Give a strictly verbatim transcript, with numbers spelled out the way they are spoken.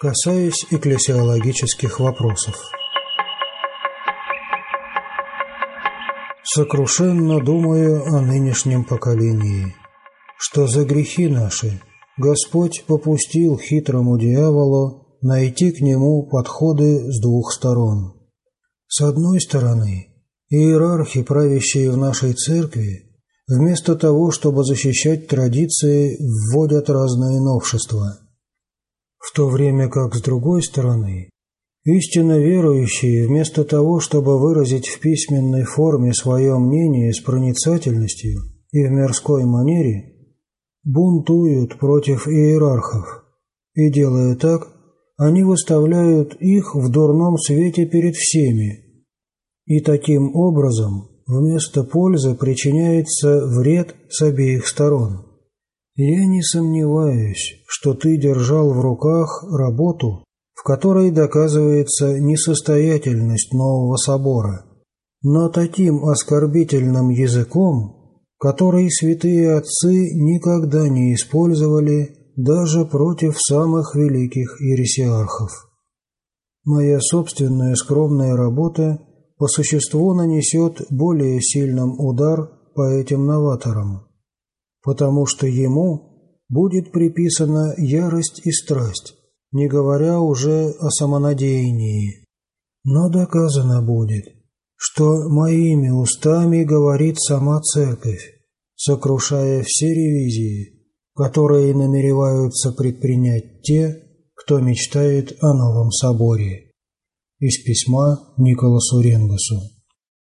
касаясь экклесиологических вопросов. Сокрушенно думаю о нынешнем поколении, что за грехи наши Господь попустил хитрому дьяволу найти к нему подходы с двух сторон. С одной стороны, иерархи, правящие в нашей церкви, вместо того, чтобы защищать традиции, вводят разные новшества, в то время как с другой стороны, истинно верующие, вместо того, чтобы выразить в письменной форме свое мнение с проницательностью и в мирской манере, бунтуют против иерархов, и, делая так, они выставляют их в дурном свете перед всеми, и таким образом вместо пользы причиняется вред с обеих сторон. Я не сомневаюсь, что ты держал в руках работу, в которой доказывается несостоятельность нового собора, но таким оскорбительным языком, который святые отцы никогда не использовали даже против самых великих ересиархов. Моя собственная скромная работа по существу нанесет более сильным удар по этим новаторам, потому что ему будет приписана ярость и страсть, не говоря уже о самонадеянии. Но доказано будет, что моими устами говорит сама Церковь, сокрушая все ревизии, которые намереваются предпринять те, кто мечтает о новом соборе. Из письма Николасу Ренгасу.